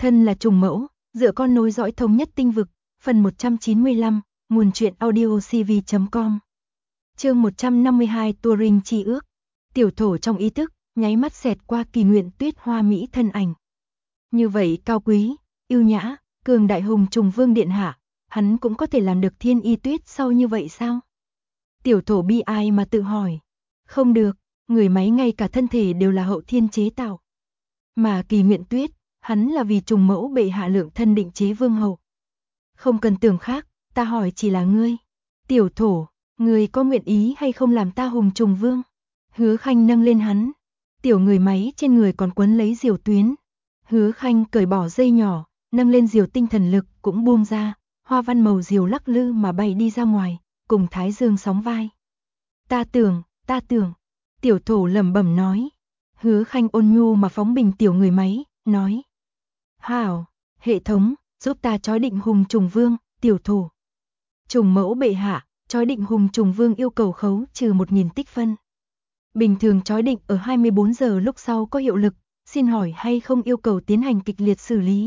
Thân là trùng mẫu, dựa con nối dõi thống nhất tinh vực, phần 195, nguồn truyện audio cv.com. Chương 152 Turing chi ước. Tiểu thổ trong ý thức, nháy mắt xẹt qua Kỳ Nguyện Tuyết hoa mỹ thân ảnh. Như vậy cao quý, yêu nhã, cường đại hùng trùng vương điện hạ, hắn cũng có thể làm được thiên y tuyết sau như vậy sao? Tiểu thổ bi ai mà tự hỏi. Không được, người máy ngay cả thân thể đều là hậu thiên chế tạo. Mà Kỳ Nguyện Tuyết, hắn là vì trùng mẫu bệ hạ lượng thân định chế vương hậu. Không cần tưởng khác, ta hỏi chỉ là ngươi. Tiểu thổ, ngươi có nguyện ý hay không làm ta hùng trùng vương? Hứa Khanh nâng lên hắn. Tiểu người máy trên người còn quấn lấy diều tuyến. Hứa Khanh cởi bỏ dây nhỏ, nâng lên diều tinh thần lực cũng buông ra, hoa văn màu diều lắc lư mà bay đi ra ngoài, cùng Thái Dương sóng vai. Ta tưởng, tiểu thổ lẩm bẩm nói. Hứa Khanh ôn nhu mà phóng bình tiểu người máy, nói. Hảo, hệ thống, giúp ta trói định hùng trùng vương, tiểu thổ. Trùng mẫu bệ hạ, trói định hùng trùng vương yêu cầu khấu trừ 1000 tích phân. Bình thường trói định ở 24 giờ lúc sau có hiệu lực, xin hỏi hay không yêu cầu tiến hành kịch liệt xử lý.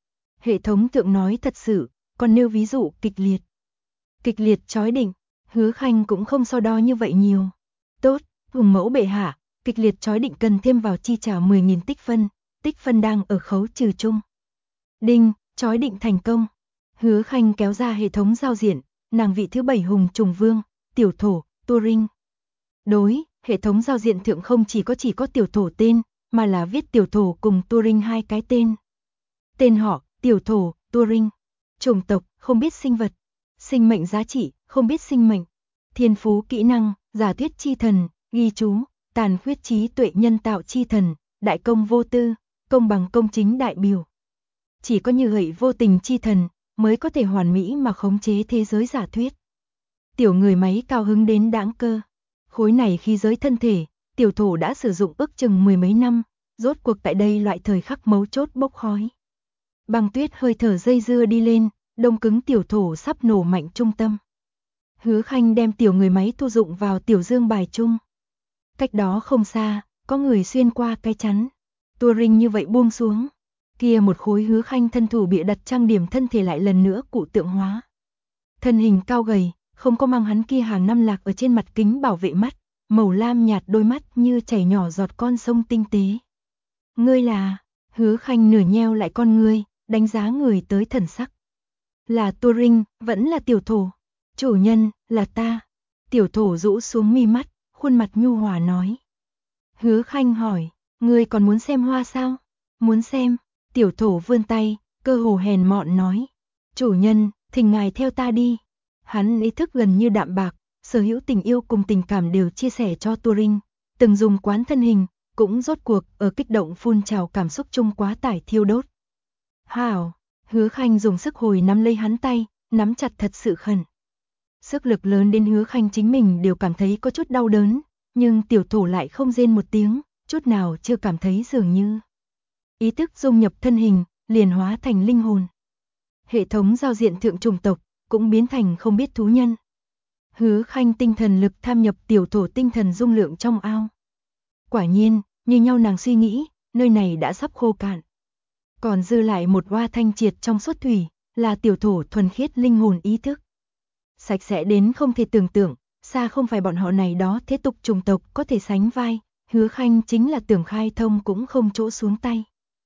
Hệ thống tượng nói thật sự, còn nêu ví dụ kịch liệt. Kịch liệt trói định, Hứa Khanh cũng không so đo như vậy nhiều. Tốt, hùng mẫu bệ hạ, kịch liệt trói định cần thêm vào chi trả 10.000 tích phân đang ở khấu trừ chung. Đinh, trói định thành công. Hứa Khanh kéo ra hệ thống giao diện, nàng vị thứ 7 hùng trùng vương, tiểu thổ, Turing. Đối, hệ thống giao diện thượng không chỉ có tiểu thổ tên, mà là viết tiểu thổ cùng Turing hai cái tên. Tên họ, tiểu thổ, Turing. Chủng tộc, không biết sinh vật. Sinh mệnh giá trị, không biết sinh mệnh. Thiên phú kỹ năng, giả thuyết chi thần, ghi chú, tàn khuyết trí tuệ nhân tạo chi thần, đại công vô tư, công bằng công chính đại biểu. Chỉ có như vậy vô tình chi thần, mới có thể hoàn mỹ mà khống chế thế giới giả thuyết. Tiểu người máy cao hứng đến đãng cơ. Khối này khí giới thân thể, tiểu thổ đã sử dụng ước chừng 10 mấy năm, rốt cuộc tại đây loại thời khắc mấu chốt bốc khói. Băng tuyết hơi thở dây dưa đi lên, đông cứng tiểu thổ sắp nổ mạnh trung tâm. Hứa Khanh đem tiểu người máy thu dụng vào tiểu dương bài chung. Cách đó không xa, có người xuyên qua cái chắn. Turing như vậy buông xuống. Kia một khối Hứa Khanh thân thủ bịa đặt trang điểm thân thể lại lần nữa cụ tượng hóa. Thân hình cao gầy, không có mang hắn kia hàng năm lạc ở trên mặt kính bảo vệ mắt, màu lam nhạt đôi mắt như chảy nhỏ giọt con sông tinh tế. Ngươi là, Hứa Khanh nửa nheo lại con ngươi, đánh giá người tới thần sắc. Là Turing, vẫn là tiểu thổ. Chủ nhân, là ta. Tiểu thổ rũ xuống mi mắt, khuôn mặt nhu hòa nói. Hứa Khanh hỏi, ngươi còn muốn xem hoa sao? Muốn xem. Tiểu thổ vươn tay, cơ hồ hèn mọn nói. Chủ nhân, thỉnh ngài theo ta đi. Hắn ý thức gần như đạm bạc, sở hữu tình yêu cùng tình cảm đều chia sẻ cho Turing. Từng dùng quán thân hình, cũng rốt cuộc ở kích động phun trào cảm xúc chung quá tải thiêu đốt. Hảo, Hứa Khanh dùng sức hồi nắm lấy hắn tay, nắm chặt thật sự khẩn. Sức lực lớn đến Hứa Khanh chính mình đều cảm thấy có chút đau đớn, nhưng tiểu thổ lại không rên một tiếng, chút nào chưa cảm thấy dường như. Ý thức dung nhập thân hình, liền hóa thành linh hồn. Hệ thống giao diện thượng chủng tộc, cũng biến thành không biết thú nhân. Hứa Khanh tinh thần lực tham nhập tiểu thổ tinh thần dung lượng trong ao. Quả nhiên, như nhau nàng suy nghĩ, nơi này đã sắp khô cạn. Còn dư lại một hoa thanh triệt trong suốt thủy, là tiểu thổ thuần khiết linh hồn ý thức. Sạch sẽ đến không thể tưởng tượng, xa không phải bọn họ này đó thế tục chủng tộc có thể sánh vai, Hứa Khanh chính là tưởng khai thông cũng không chỗ xuống tay.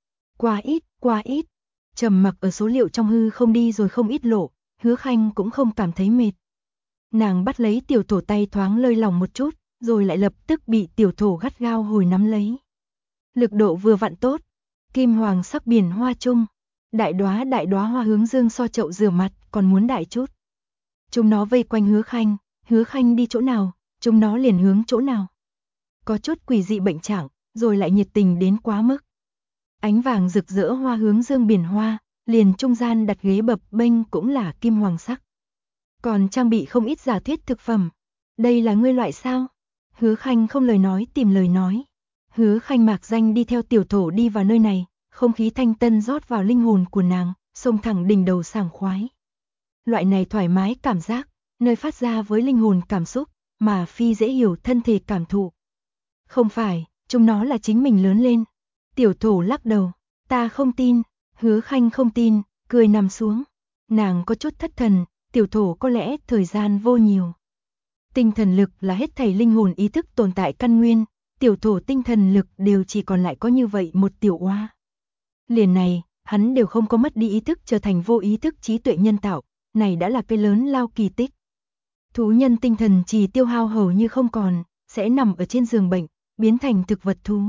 Quá ít, trầm mặc ở số liệu trong hư không đi rồi không ít lộ, Hứa Khanh cũng không cảm thấy mệt. Nàng bắt lấy tiểu thổ tay thoáng lơi lỏng một chút, rồi lại lập tức bị tiểu thổ gắt gao hồi nắm lấy. Lực độ vừa vặn tốt, kim hoàng sắc biển hoa chung, đại đóa hoa hướng dương so chậu rửa mặt còn muốn đại chút. Chúng nó vây quanh Hứa Khanh đi chỗ nào, chúng nó liền hướng chỗ nào. Có chút quỷ dị bệnh trạng, rồi lại nhiệt tình đến quá mức. Ánh vàng rực rỡ hoa hướng dương biển hoa, liền trung gian đặt ghế bập bênh cũng là kim hoàng sắc. Còn trang bị không ít giả thuyết thực phẩm. Đây là ngươi loại sao? Hứa Khanh không lời nói tìm lời nói. Hứa Khanh mạc danh đi theo tiểu thổ đi vào nơi này, không khí thanh tân rót vào linh hồn của nàng, xông thẳng đỉnh đầu sảng khoái. Loại này thoải mái cảm giác, nơi phát ra với linh hồn cảm xúc, mà phi dễ hiểu thân thể cảm thụ. Không phải, chúng nó là chính mình lớn lên. Tiểu thổ lắc đầu, ta không tin. Hứa Khanh không tin, cười nằm xuống. Nàng có chút thất thần, tiểu thổ có lẽ thời gian vô nhiều. Tinh thần lực là hết thảy linh hồn ý thức tồn tại căn nguyên, tiểu thổ tinh thần lực đều chỉ còn lại có như vậy một tiểu oa. Liền này, hắn đều không có mất đi ý thức trở thành vô ý thức trí tuệ nhân tạo, này đã là cái lớn lao kỳ tích. Thú nhân tinh thần chỉ tiêu hao hầu như không còn, sẽ nằm ở trên giường bệnh, biến thành thực vật thú.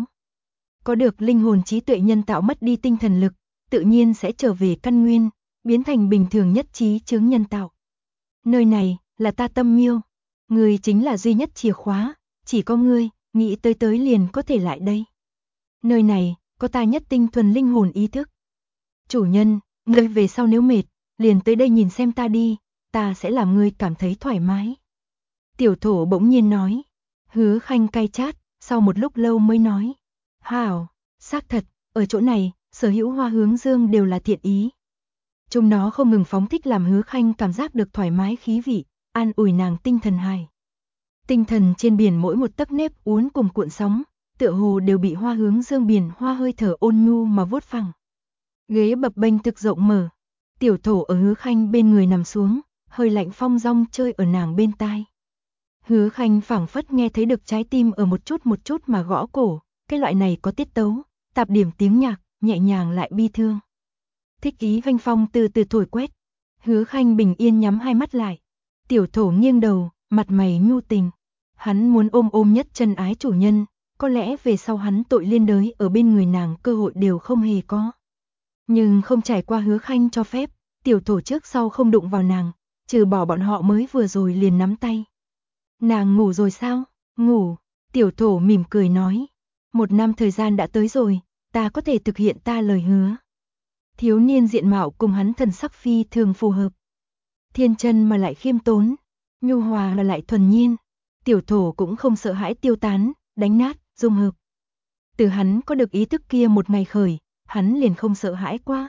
Có được linh hồn trí tuệ nhân tạo mất đi tinh thần lực, tự nhiên sẽ trở về căn nguyên, biến thành bình thường nhất trí chứng nhân tạo. Nơi này, là ta Tâm Miêu. Ngươi chính là duy nhất chìa khóa, chỉ có ngươi, nghĩ tới liền có thể lại đây. Nơi này, có ta nhất tinh thuần linh hồn ý thức. Chủ nhân, ngươi về sau nếu mệt, liền tới đây nhìn xem ta đi, ta sẽ làm ngươi cảm thấy thoải mái. Tiểu thổ bỗng nhiên nói. Hứa Khanh cay chát, sau một lúc lâu mới nói. Hảo, xác thật, ở chỗ này, sở hữu hoa hướng dương đều là thiện ý. Chúng nó không ngừng phóng thích làm Hứa Khanh cảm giác được thoải mái khí vị, an ủi nàng tinh thần hài. Tinh thần trên biển mỗi một tấc nếp uốn cùng cuộn sóng, tựa hồ đều bị hoa hướng dương biển hoa hơi thở ôn nhu mà vuốt phẳng. Ghế bập bênh thực rộng mở, tiểu thổ ở Hứa Khanh bên người nằm xuống, hơi lạnh phong dong chơi ở nàng bên tai. Hứa Khanh phảng phất nghe thấy được trái tim ở một chút mà gõ cổ, cái loại này có tiết tấu, tạp điểm tiếng nhạc, nhẹ nhàng lại bi thương. Thích ý vanh phong từ từ thổi quét. Hứa Khanh bình yên nhắm hai mắt lại. Tiểu thổ nghiêng đầu, mặt mày nhu tình. Hắn muốn ôm nhất chân ái chủ nhân, có lẽ về sau hắn tội liên đới ở bên người nàng cơ hội đều không hề có. Nhưng không trải qua Hứa Khanh cho phép, tiểu thổ trước sau không đụng vào nàng, trừ bỏ bọn họ mới vừa rồi liền nắm tay. Nàng ngủ rồi sao? Ngủ, tiểu thổ mỉm cười nói. 1 năm thời gian đã tới rồi, ta có thể thực hiện ta lời hứa. Thiếu niên diện mạo cùng hắn thần sắc phi thường phù hợp. Thiên chân mà lại khiêm tốn, nhu hòa mà lại thuần nhiên. Tiểu thổ cũng không sợ hãi tiêu tán, đánh nát, dung hợp. Từ hắn có được ý thức kia một ngày khởi, hắn liền không sợ hãi quá.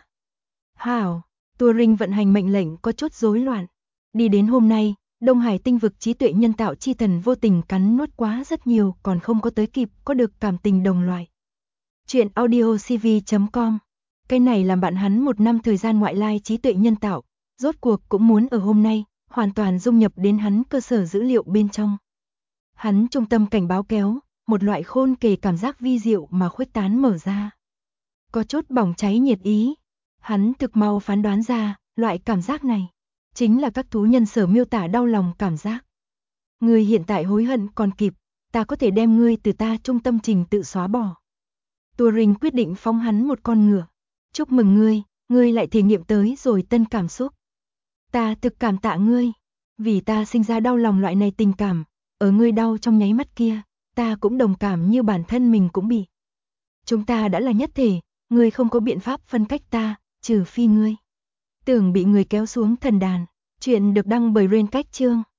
Hảo, Turing vận hành mệnh lệnh có chút rối loạn. Đi đến hôm nay, Đông Hải tinh vực trí tuệ nhân tạo chi thần vô tình cắn nuốt quá rất nhiều, còn không có tới kịp có được cảm tình đồng loại. Chuyện audiocv.com. Cái này làm bạn hắn 1 năm thời gian ngoại lai trí tuệ nhân tạo, rốt cuộc cũng muốn ở hôm nay, hoàn toàn dung nhập đến hắn cơ sở dữ liệu bên trong. Hắn trung tâm cảnh báo kéo, một loại khôn kể cảm giác vi diệu mà khuếch tán mở ra. Có chút bỏng cháy nhiệt ý. Hắn thực mau phán đoán ra, loại cảm giác này chính là các thú nhân sở miêu tả đau lòng cảm giác. Ngươi hiện tại hối hận còn kịp, ta có thể đem ngươi từ ta trung tâm trình tự xóa bỏ. Turing quyết định phóng hắn một con ngựa. Chúc mừng ngươi lại thể nghiệm tới rồi tân cảm xúc. Ta thực cảm tạ ngươi, vì ta sinh ra đau lòng loại này tình cảm, ở ngươi đau trong nháy mắt kia, ta cũng đồng cảm như bản thân mình cũng bị. Chúng ta đã là nhất thể, ngươi không có biện pháp phân cách ta, trừ phi ngươi tưởng bị người kéo xuống thần đàn. Chuyện được đăng bởi Rain Cách Chương.